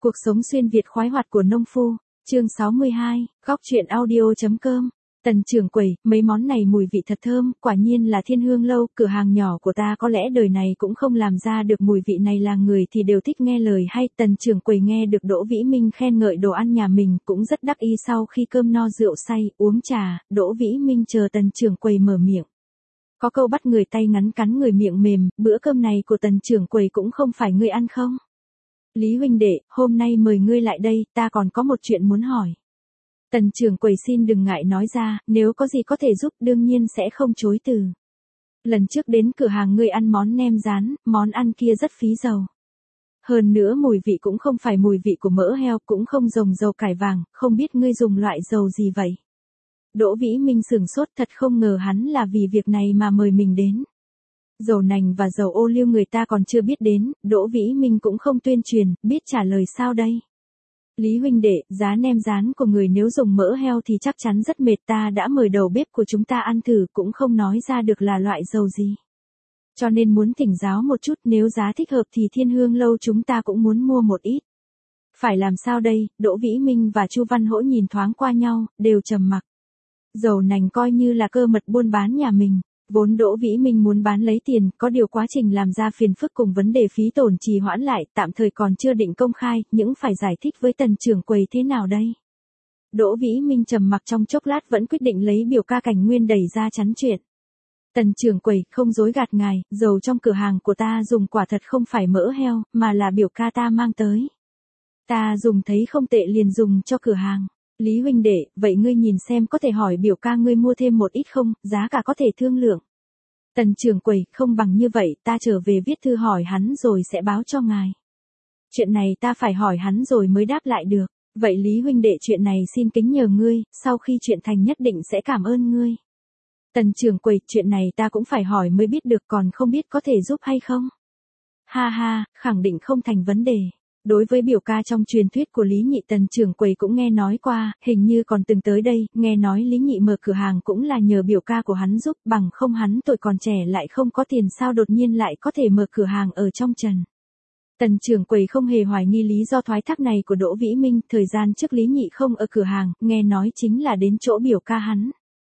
Cuộc sống xuyên Việt khoái hoạt của nông phu, chương 62, góc truyện audio.com. Tần trưởng quầy, mấy món này mùi vị thật thơm, quả nhiên là Thiên Hương lâu, cửa hàng nhỏ của ta có lẽ đời này cũng không làm ra được mùi vị này, là người thì đều thích nghe lời hay. Tần trưởng quầy nghe được Đỗ Vĩ Minh khen ngợi đồ ăn nhà mình cũng rất đắc ý. Sau khi cơm no rượu say, uống trà, Đỗ Vĩ Minh chờ tần trưởng quầy mở miệng. Có câu bắt người tay ngắn cắn người miệng mềm, bữa cơm này của tần trưởng quầy cũng không phải ngươi ăn không? Lý huynh đệ, hôm nay mời ngươi lại đây, ta còn có một chuyện muốn hỏi. Tần trưởng quầy xin đừng ngại nói ra, nếu có gì có thể giúp đương nhiên sẽ không chối từ. Lần trước đến cửa hàng ngươi ăn món nem rán, món ăn kia rất phí dầu. Hơn nữa mùi vị cũng không phải mùi vị của mỡ heo, cũng không dùng dầu cải vàng, không biết ngươi dùng loại dầu gì vậy? Đỗ Vĩ Minh sửng sốt, thật không ngờ hắn là vì việc này mà mời mình đến. Dầu nành và dầu ô liu người ta còn chưa biết đến, Đỗ Vĩ Minh cũng không tuyên truyền, biết trả lời sao đây? Lý huynh đệ, giá nem rán của người nếu dùng mỡ heo thì chắc chắn rất mệt, ta đã mời đầu bếp của chúng ta ăn thử cũng không nói ra được là loại dầu gì. Cho nên muốn thỉnh giáo một chút, nếu giá thích hợp thì Thiên Hương lâu chúng ta cũng muốn mua một ít. Phải làm sao đây? Đỗ Vĩ Minh và Chu Văn Hỗ nhìn thoáng qua nhau, đều trầm mặc. Dầu nành coi như là cơ mật buôn bán nhà mình. Vốn Đỗ Vĩ Minh muốn bán lấy tiền, có điều quá trình làm ra phiền phức cùng vấn đề phí tổn trì hoãn lại, tạm thời còn chưa định công khai, những phải giải thích với tần trưởng quầy thế nào đây? Đỗ Vĩ Minh trầm mặc trong chốc lát vẫn quyết định lấy biểu ca Cảnh Nguyên đẩy ra chắn chuyện. Tần trưởng quầy, không dối gạt ngài, dầu trong cửa hàng của ta dùng quả thật không phải mỡ heo, mà là biểu ca ta mang tới. Ta dùng thấy không tệ liền dùng cho cửa hàng. Lý huynh đệ, vậy ngươi nhìn xem có thể hỏi biểu ca ngươi mua thêm một ít không, giá cả có thể thương lượng. Tần trưởng quầy, không bằng như vậy, ta trở về viết thư hỏi hắn rồi sẽ báo cho ngài. Chuyện này ta phải hỏi hắn rồi mới đáp lại được. Vậy Lý huynh đệ, chuyện này xin kính nhờ ngươi, sau khi chuyện thành nhất định sẽ cảm ơn ngươi. Tần trưởng quầy, chuyện này ta cũng phải hỏi mới biết được, còn không biết có thể giúp hay không. Ha ha, khẳng định không thành vấn đề. Đối với biểu ca trong truyền thuyết của Lý Nhị, tần trưởng quầy cũng nghe nói qua, hình như còn từng tới đây, nghe nói Lý Nhị mở cửa hàng cũng là nhờ biểu ca của hắn giúp, bằng không hắn tuổi còn trẻ lại không có tiền sao đột nhiên lại có thể mở cửa hàng ở trong trần. Tần trưởng quầy không hề hoài nghi lý do thoái thác này của Đỗ Vĩ Minh, thời gian trước Lý Nhị không ở cửa hàng, nghe nói chính là đến chỗ biểu ca hắn.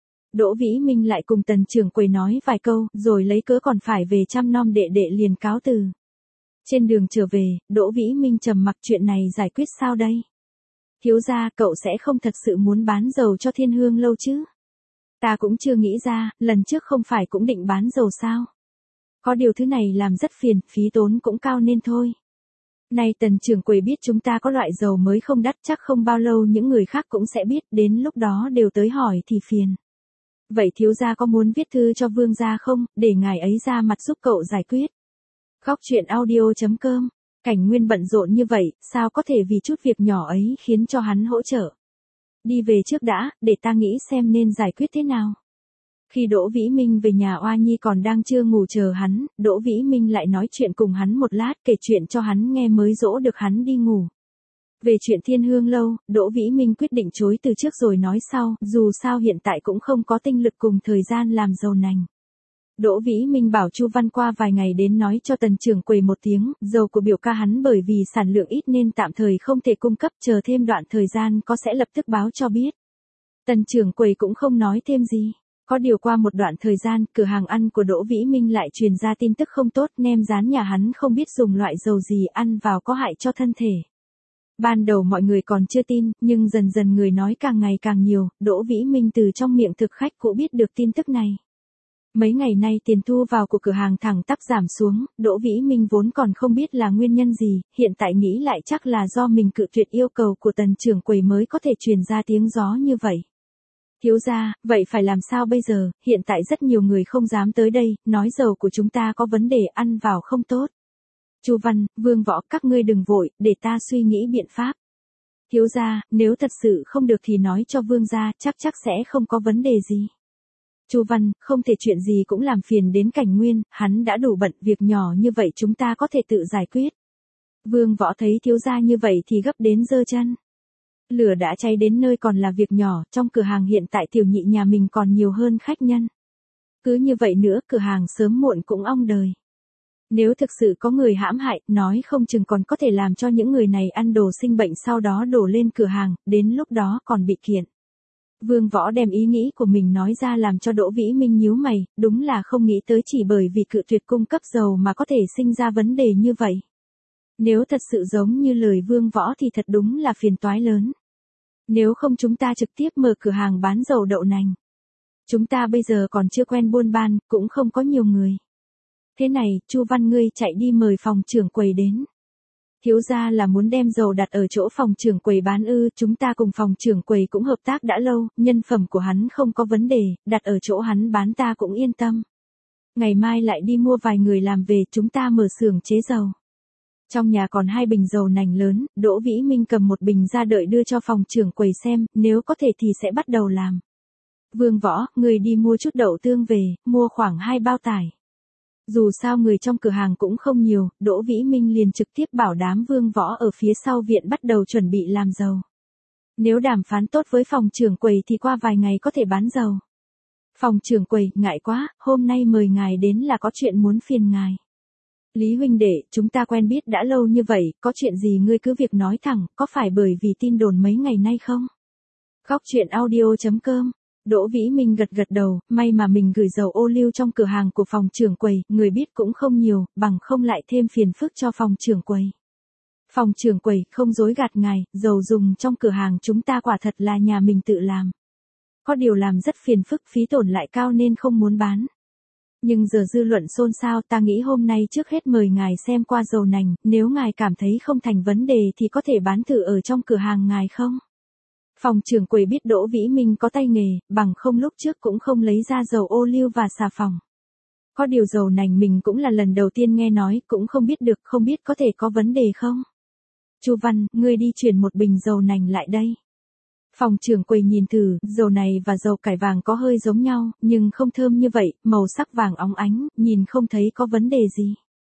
Đỗ Vĩ Minh lại cùng tần trưởng quầy nói vài câu, rồi lấy cớ còn phải về chăm nom đệ đệ liền cáo từ. Trên đường trở về, Đỗ Vĩ Minh trầm mặc, chuyện này giải quyết sao đây? Thiếu gia, cậu sẽ không thật sự muốn bán dầu cho Thiên Hương lâu chứ? Ta cũng chưa nghĩ ra, lần trước không phải cũng định bán dầu sao? Có điều thứ này làm rất phiền, phí tốn cũng cao nên thôi. Này tần trưởng quầy biết chúng ta có loại dầu mới không đắt, chắc không bao lâu những người khác cũng sẽ biết, đến lúc đó đều tới hỏi thì phiền. Vậy thiếu gia có muốn viết thư cho vương gia không, để ngài ấy ra mặt giúp cậu giải quyết? Góc truyện audio.com. Cảnh Nguyên bận rộn như vậy, sao có thể vì chút việc nhỏ ấy khiến cho hắn hỗ trợ. Đi về trước đã, để ta nghĩ xem nên giải quyết thế nào. Khi Đỗ Vĩ Minh về nhà, Oa Nhi còn đang chưa ngủ chờ hắn, Đỗ Vĩ Minh lại nói chuyện cùng hắn một lát, kể chuyện cho hắn nghe mới dỗ được hắn đi ngủ. Về chuyện Thiên Hương lâu, Đỗ Vĩ Minh quyết định chối từ trước rồi nói sau, dù sao hiện tại cũng không có tinh lực cùng thời gian làm dầu nành. Đỗ Vĩ Minh bảo Chu Văn qua vài ngày đến nói cho tần trưởng quầy một tiếng, dầu của biểu ca hắn bởi vì sản lượng ít nên tạm thời không thể cung cấp, chờ thêm đoạn thời gian có sẽ lập tức báo cho biết. Tần trưởng quầy cũng không nói thêm gì. Có điều qua một đoạn thời gian, cửa hàng ăn của Đỗ Vĩ Minh lại truyền ra tin tức không tốt, nem rán nhà hắn không biết dùng loại dầu gì, ăn vào có hại cho thân thể. Ban đầu mọi người còn chưa tin, nhưng dần dần người nói càng ngày càng nhiều, Đỗ Vĩ Minh từ trong miệng thực khách cũng biết được tin tức này. Mấy ngày nay tiền thu vào của cửa hàng thẳng tắp giảm xuống, Đỗ Vĩ Minh vốn còn không biết là nguyên nhân gì, hiện tại nghĩ lại chắc là do mình cự tuyệt yêu cầu của tần trưởng quầy mới có thể truyền ra tiếng gió như vậy. Thiếu gia, vậy phải làm sao bây giờ, hiện tại rất nhiều người không dám tới đây, nói dầu của chúng ta có vấn đề, ăn vào không tốt. Chu Văn, Vương Võ, các ngươi đừng vội, để ta suy nghĩ biện pháp. Thiếu gia, nếu thật sự không được thì nói cho vương gia, chắc sẽ không có vấn đề gì. Chu Văn, không thể chuyện gì cũng làm phiền đến Cảnh Nguyên, hắn đã đủ bận, việc nhỏ như vậy chúng ta có thể tự giải quyết. Vương Võ thấy thiếu gia như vậy thì gấp đến giơ chân. Lửa đã cháy đến nơi còn là việc nhỏ, trong cửa hàng hiện tại tiểu nhị nhà mình còn nhiều hơn khách nhân. Cứ như vậy nữa, cửa hàng sớm muộn cũng ong đời. Nếu thực sự có người hãm hại, nói không chừng còn có thể làm cho những người này ăn đồ sinh bệnh sau đó đổ lên cửa hàng, đến lúc đó còn bị kiện. Vương Võ đem ý nghĩ của mình nói ra làm cho Đỗ Vĩ Minh nhíu mày, đúng là không nghĩ tới chỉ bởi vì cự tuyệt cung cấp dầu mà có thể sinh ra vấn đề như vậy. Nếu thật sự giống như lời Vương Võ thì thật đúng là phiền toái lớn. Nếu không chúng ta trực tiếp mở cửa hàng bán dầu đậu nành. Chúng ta bây giờ còn chưa quen buôn ban, cũng không có nhiều người. Thế này, Chu Văn ngươi chạy đi mời phòng trưởng quầy đến. Thiếu gia là muốn đem dầu đặt ở chỗ phòng trưởng quầy bán ư, chúng ta cùng phòng trưởng quầy cũng hợp tác đã lâu, nhân phẩm của hắn không có vấn đề, đặt ở chỗ hắn bán ta cũng yên tâm. Ngày mai lại đi mua vài người làm về, chúng ta mở xưởng chế dầu. Trong nhà còn 2 bình dầu nành lớn, Đỗ Vĩ Minh cầm một bình ra đợi đưa cho phòng trưởng quầy xem, nếu có thể thì sẽ bắt đầu làm. Vương Võ, người đi mua chút đậu tương về, mua khoảng 2 bao tải. Dù sao người trong cửa hàng cũng không nhiều, Đỗ Vĩ Minh liền trực tiếp bảo đám Vương Võ ở phía sau viện bắt đầu chuẩn bị làm dầu. Nếu đàm phán tốt với phòng trưởng quầy thì qua vài ngày có thể bán dầu. Phòng trưởng quầy, ngại quá, hôm nay mời ngài đến là có chuyện muốn phiền ngài. Lý huynh đệ, chúng ta quen biết đã lâu như vậy, có chuyện gì ngươi cứ việc nói thẳng, có phải bởi vì tin đồn mấy ngày nay không? Góc chuyện audio.com. Đỗ Vĩ Minh gật gật đầu, may mà mình gửi dầu ô liu trong cửa hàng của phòng trưởng quầy, người biết cũng không nhiều, bằng không lại thêm phiền phức cho phòng trưởng quầy. Phòng trưởng quầy, không dối gạt ngài, dầu dùng trong cửa hàng chúng ta quả thật là nhà mình tự làm. Có điều làm rất phiền phức, phí tổn lại cao nên không muốn bán. Nhưng giờ dư luận xôn xao, ta nghĩ hôm nay trước hết mời ngài xem qua dầu nành, nếu ngài cảm thấy không thành vấn đề thì có thể bán thử ở trong cửa hàng ngài không? Phòng trưởng quầy biết Đỗ Vĩ Minh có tay nghề, bằng không lúc trước cũng không lấy ra dầu ô liu và xà phòng. Có điều dầu nành mình cũng là lần đầu tiên nghe nói, cũng không biết được, không biết có thể có vấn đề không? Chu Văn, ngươi đi chuyển một bình dầu nành lại đây. Phòng trưởng quầy nhìn thử, dầu này và dầu cải vàng có hơi giống nhau, nhưng không thơm như vậy, màu sắc vàng óng ánh, nhìn không thấy có vấn đề gì.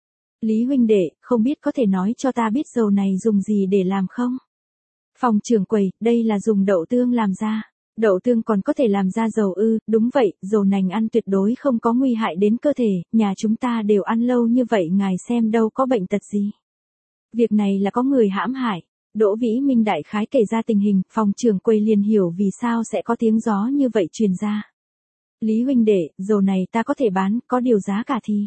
Lý huynh đệ, không biết có thể nói cho ta biết dầu này dùng gì để làm không? Phòng trưởng quầy, đây là dùng đậu tương làm ra. Đậu tương còn có thể làm ra dầu ư, đúng vậy, dầu nành ăn tuyệt đối không có nguy hại đến cơ thể, nhà chúng ta đều ăn lâu như vậy ngài xem đâu có bệnh tật gì. Việc này là có người hãm hại. Đỗ Vĩ Minh đại khái kể ra tình hình, phòng trưởng quầy liền hiểu vì sao sẽ có tiếng gió như vậy truyền ra. Lý huynh đệ, dầu này ta có thể bán, có điều giá cả thì.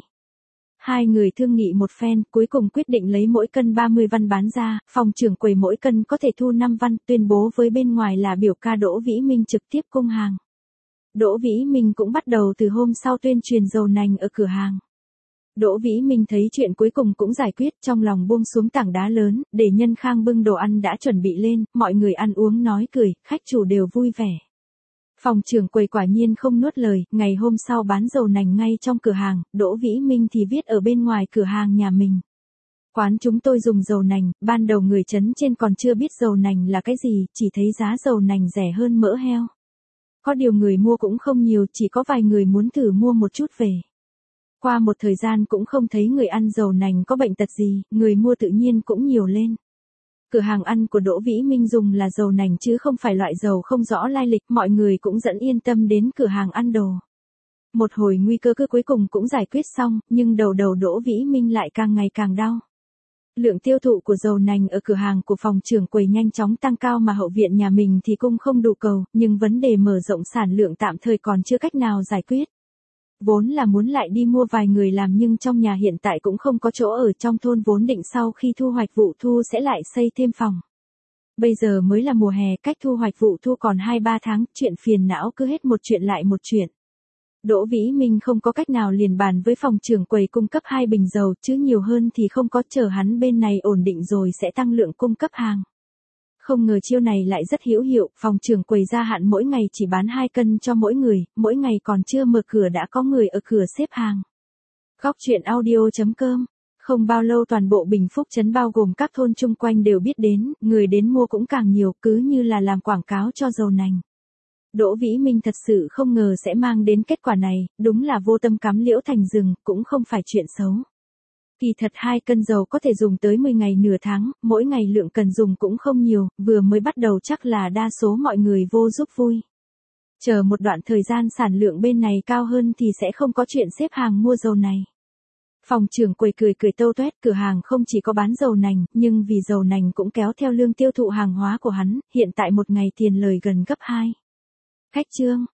Hai người thương nghị một phen, cuối cùng quyết định lấy mỗi cân 30 văn bán ra, phòng trưởng quầy mỗi cân có thể thu 5 văn, tuyên bố với bên ngoài là biểu ca Đỗ Vĩ Minh trực tiếp cung hàng. Đỗ Vĩ Minh cũng bắt đầu từ hôm sau tuyên truyền dầu nành ở cửa hàng. Đỗ Vĩ Minh thấy chuyện cuối cùng cũng giải quyết, trong lòng buông xuống tảng đá lớn, để nhân khang bưng đồ ăn đã chuẩn bị lên, mọi người ăn uống nói cười, khách chủ đều vui vẻ. Phòng trưởng quầy quả nhiên không nuốt lời, ngày hôm sau bán dầu nành ngay trong cửa hàng, Đỗ Vĩ Minh thì viết ở bên ngoài cửa hàng nhà mình. Quán chúng tôi dùng dầu nành, ban đầu người trấn trên còn chưa biết dầu nành là cái gì, chỉ thấy giá dầu nành rẻ hơn mỡ heo. Có điều người mua cũng không nhiều, chỉ có vài người muốn thử mua một chút về. Qua một thời gian cũng không thấy người ăn dầu nành có bệnh tật gì, người mua tự nhiên cũng nhiều lên. Cửa hàng ăn của Đỗ Vĩ Minh dùng là dầu nành chứ không phải loại dầu không rõ lai lịch, mọi người cũng dẫn yên tâm đến cửa hàng ăn đồ. Một hồi nguy cơ cứ cuối cùng cũng giải quyết xong, nhưng đầu Đỗ Vĩ Minh lại càng ngày càng đau. Lượng tiêu thụ của dầu nành ở cửa hàng của phòng trưởng quầy nhanh chóng tăng cao mà hậu viện nhà mình thì cung không đủ cầu, nhưng vấn đề mở rộng sản lượng tạm thời còn chưa cách nào giải quyết. Vốn là muốn lại đi mua vài người làm nhưng trong nhà hiện tại cũng không có chỗ ở, trong thôn vốn định sau khi thu hoạch vụ thu sẽ lại xây thêm phòng. Bây giờ mới là mùa hè, cách thu hoạch vụ thu còn 2-3 tháng, chuyện phiền não cứ hết một chuyện lại một chuyện. Đỗ Vĩ Minh không có cách nào liền bàn với phòng trưởng quầy cung cấp 2 bình dầu, chứ nhiều hơn thì không có, chờ hắn bên này ổn định rồi sẽ tăng lượng cung cấp hàng. Không ngờ chiêu này lại rất hữu hiệu, phòng trưởng quầy gia hạn mỗi ngày chỉ bán 2 cân cho mỗi người, mỗi ngày còn chưa mở cửa đã có người ở cửa xếp hàng. Góc chuyện audio.com. Không bao lâu toàn bộ Bình Phúc trấn bao gồm các thôn chung quanh đều biết đến, người đến mua cũng càng nhiều, cứ như là làm quảng cáo cho dầu nành. Đỗ Vĩ Minh thật sự không ngờ sẽ mang đến kết quả này, đúng là vô tâm cắm liễu thành rừng, cũng không phải chuyện xấu. Kỳ thật 2 cân dầu có thể dùng tới 10 ngày nửa tháng, mỗi ngày lượng cần dùng cũng không nhiều, vừa mới bắt đầu chắc là đa số mọi người vô giúp vui. Chờ một đoạn thời gian sản lượng bên này cao hơn thì sẽ không có chuyện xếp hàng mua dầu này. Phòng trưởng quầy cười cười tâu tuét, cửa hàng không chỉ có bán dầu nành, nhưng vì dầu nành cũng kéo theo lương tiêu thụ hàng hóa của hắn, hiện tại một ngày tiền lời gần gấp 2. Khách Trương,